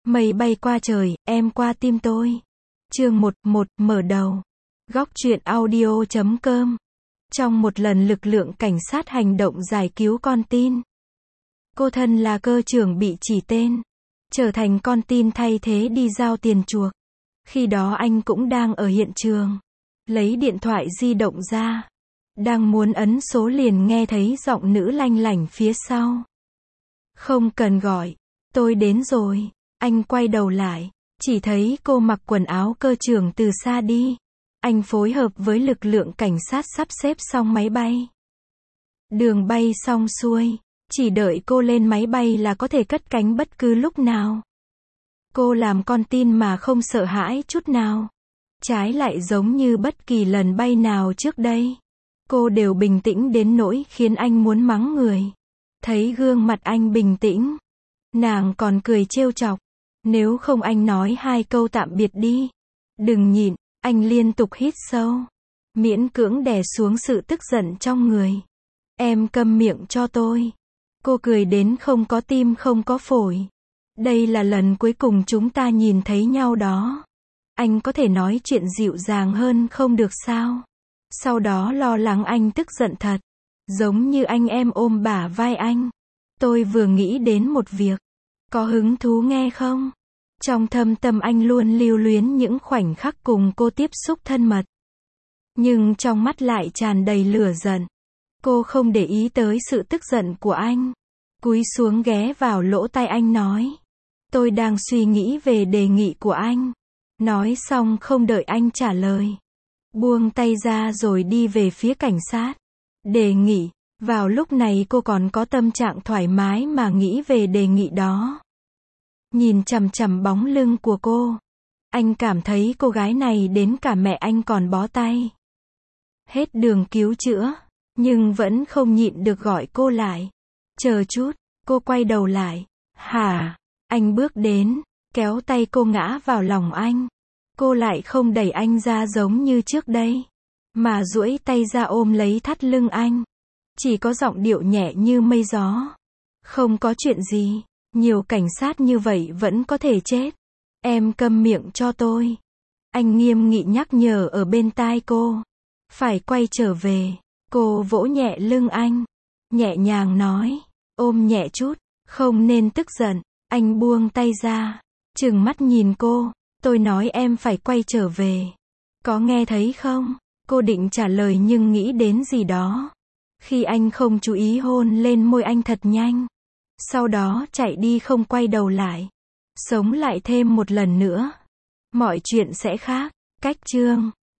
Mây bay qua trời, em qua tim tôi. Chương 11, mở đầu. Góc truyện audio.com. Trong một lần lực lượng cảnh sát hành động giải cứu con tin, cô thân là cơ trưởng bị chỉ tên, trở thành con tin thay thế đi giao tiền chuộc. Khi đó anh cũng đang ở hiện trường, lấy điện thoại di động ra, đang muốn ấn số liền nghe thấy giọng nữ lanh lảnh phía sau. Không cần gọi, tôi đến rồi. Anh quay đầu lại, chỉ thấy cô mặc quần áo cơ trưởng từ xa đi. Anh phối hợp với lực lượng cảnh sát sắp xếp xong máy bay. Đường bay xong xuôi, chỉ đợi cô lên máy bay là có thể cất cánh bất cứ lúc nào. Cô làm con tin mà không sợ hãi chút nào. Trái lại giống như bất kỳ lần bay nào trước đây, cô đều bình tĩnh đến nỗi khiến anh muốn mắng người. Thấy gương mặt anh bình tĩnh, nàng còn cười trêu chọc. Nếu không anh nói hai câu tạm biệt đi. Đừng nhịn, anh liên tục hít sâu, miễn cưỡng đè xuống sự tức giận trong người. Em câm miệng cho tôi. Cô cười đến không có tim không có phổi. Đây là lần cuối cùng chúng ta nhìn thấy nhau đó. Anh có thể nói chuyện dịu dàng hơn không được sao? Sau đó lo lắng anh tức giận thật. Giống như anh em ôm bả vai anh. Tôi vừa nghĩ đến một việc. Có hứng thú nghe không? Trong thâm tâm anh luôn lưu luyến những khoảnh khắc cùng cô tiếp xúc thân mật. Nhưng trong mắt lại tràn đầy lửa giận. Cô không để ý tới sự tức giận của anh. Cúi xuống ghé vào lỗ tai anh nói. Tôi đang suy nghĩ về đề nghị của anh. Nói xong không đợi anh trả lời, buông tay ra rồi đi về phía cảnh sát. Đề nghị. Vào lúc này cô còn có tâm trạng thoải mái mà nghĩ về đề nghị đó. Nhìn chằm chằm bóng lưng của cô, anh cảm thấy cô gái này đến cả mẹ anh còn bó tay. Hết đường cứu chữa, nhưng vẫn không nhịn được gọi cô lại. Chờ chút, cô quay đầu lại. Hả? Anh bước đến, kéo tay cô ngã vào lòng anh. Cô lại không đẩy anh ra giống như trước đây, mà duỗi tay ra ôm lấy thắt lưng anh. Chỉ có giọng điệu nhẹ như mây gió. Không có chuyện gì. Nhiều cảnh sát như vậy vẫn có thể chết. Em câm miệng cho tôi. Anh nghiêm nghị nhắc nhở ở bên tai cô. Phải quay trở về. Cô vỗ nhẹ lưng anh, nhẹ nhàng nói. Ôm nhẹ chút, không nên tức giận. Anh buông tay ra, trừng mắt nhìn cô. Tôi nói em phải quay trở về. Có nghe thấy không? Cô định trả lời nhưng nghĩ đến gì đó. Khi anh không chú ý hôn lên môi anh thật nhanh. Sau đó chạy đi không quay đầu lại. Sống lại thêm một lần nữa. Mọi chuyện sẽ khác. Cách chương.